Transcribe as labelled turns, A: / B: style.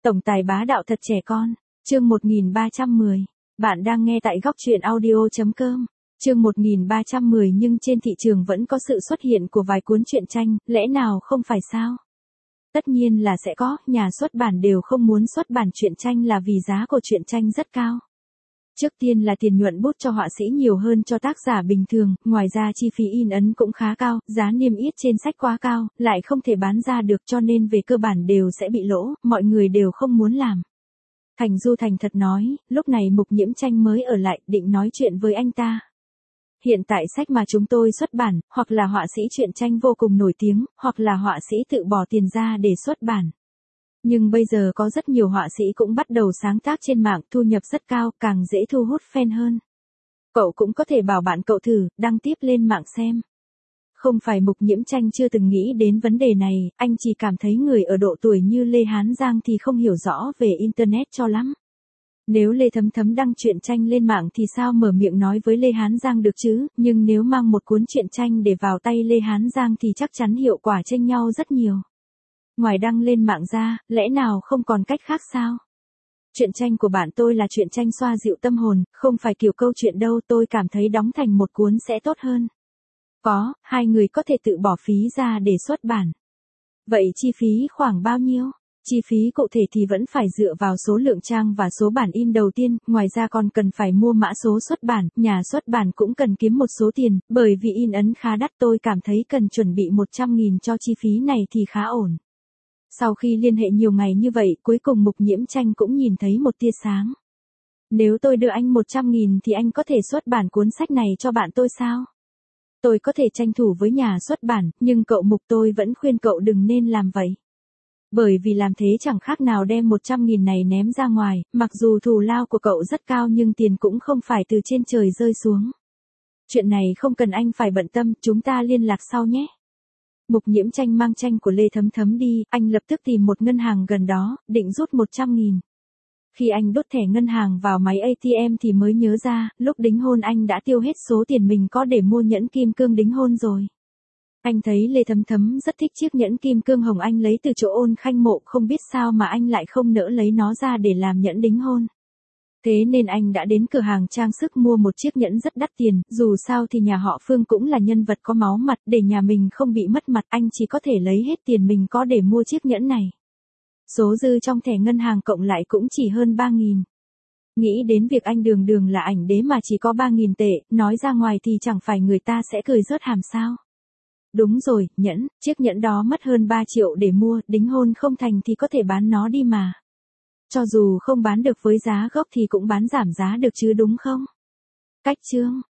A: Tổng tài bá đạo thật trẻ con. Chương 1310. Bạn đang nghe tại góc truyện audio.com. Chương 1310 nhưng trên thị trường vẫn có sự xuất hiện của vài cuốn truyện tranh, lẽ nào không phải sao? Tất nhiên là sẽ có, nhà xuất bản đều không muốn xuất bản truyện tranh là vì giá của truyện tranh rất cao. Trước tiên là tiền nhuận bút cho họa sĩ nhiều hơn cho tác giả bình thường, ngoài ra chi phí in ấn cũng khá cao, giá niêm yết trên sách quá cao, lại không thể bán ra được cho nên về cơ bản đều sẽ bị lỗ, mọi người đều không muốn làm. Thành Du thành thật nói, lúc này Mục Nhiễm Tranh mới ở lại, định nói chuyện với anh ta. Hiện tại sách mà chúng tôi xuất bản, hoặc là họa sĩ truyện tranh vô cùng nổi tiếng, hoặc là họa sĩ tự bỏ tiền ra để xuất bản. Nhưng bây giờ có rất nhiều họa sĩ cũng bắt đầu sáng tác trên mạng, thu nhập rất cao, càng dễ thu hút fan hơn. Cậu cũng có thể bảo bạn cậu thử, đăng tiếp lên mạng xem. Không phải Mục Nhiễm Tranh chưa từng nghĩ đến vấn đề này, anh chỉ cảm thấy người ở độ tuổi như Lê Hán Giang thì không hiểu rõ về Internet cho lắm. Nếu Lê Thấm Thấm đăng truyện tranh lên mạng thì sao mở miệng nói với Lê Hán Giang được chứ, nhưng nếu mang một cuốn truyện tranh để vào tay Lê Hán Giang thì chắc chắn hiệu quả chênh nhau rất nhiều. Ngoài đăng lên mạng ra, lẽ nào không còn cách khác sao? Truyện tranh của bạn tôi là truyện tranh xoa dịu tâm hồn, không phải kiểu câu chuyện đâu, tôi cảm thấy đóng thành một cuốn sẽ tốt hơn. Có, hai người có thể tự bỏ phí ra để xuất bản. Vậy chi phí khoảng bao nhiêu? Chi phí cụ thể thì vẫn phải dựa vào số lượng trang và số bản in đầu tiên, ngoài ra còn cần phải mua mã số xuất bản, nhà xuất bản cũng cần kiếm một số tiền, bởi vì in ấn khá đắt tôi cảm thấy cần chuẩn bị 100.000 cho chi phí này thì khá ổn. Sau khi liên hệ nhiều ngày như vậy, cuối cùng Mục Nhiễm Tranh cũng nhìn thấy một tia sáng. Nếu tôi đưa anh 100.000 thì anh có thể xuất bản cuốn sách này cho bạn tôi sao? Tôi có thể tranh thủ với nhà xuất bản, nhưng cậu Mục tôi vẫn khuyên cậu đừng nên làm vậy. Bởi vì làm thế chẳng khác nào đem 100.000 này ném ra ngoài, mặc dù thù lao của cậu rất cao nhưng tiền cũng không phải từ trên trời rơi xuống. Chuyện này không cần anh phải bận tâm, chúng ta liên lạc sau nhé. Mục Nhiễm Tranh mang tranh của Lê Thấm Thấm đi, anh lập tức tìm một ngân hàng gần đó, định rút 100.000. Khi anh đốt thẻ ngân hàng vào máy ATM thì mới nhớ ra, lúc đính hôn anh đã tiêu hết số tiền mình có để mua nhẫn kim cương đính hôn rồi. Anh thấy Lê Thấm Thấm rất thích chiếc nhẫn kim cương hồng anh lấy từ chỗ Ôn Khanh Mộ, không biết sao mà anh lại không nỡ lấy nó ra để làm nhẫn đính hôn. Thế nên anh đã đến cửa hàng trang sức mua một chiếc nhẫn rất đắt tiền, dù sao thì nhà họ Phương cũng là nhân vật có máu mặt, để nhà mình không bị mất mặt anh chỉ có thể lấy hết tiền mình có để mua chiếc nhẫn này. Số dư trong thẻ ngân hàng cộng lại cũng chỉ hơn 3.000. Nghĩ đến việc anh đường đường là ảnh đế mà chỉ có 3.000 tệ, nói ra ngoài thì chẳng phải người ta sẽ cười rớt hàm sao. Đúng rồi, nhẫn, chiếc nhẫn đó mất hơn 3 triệu để mua, đính hôn không thành thì có thể bán nó đi mà. Cho dù không bán được với giá gốc thì cũng bán giảm giá được chứ đúng không? Cách chương.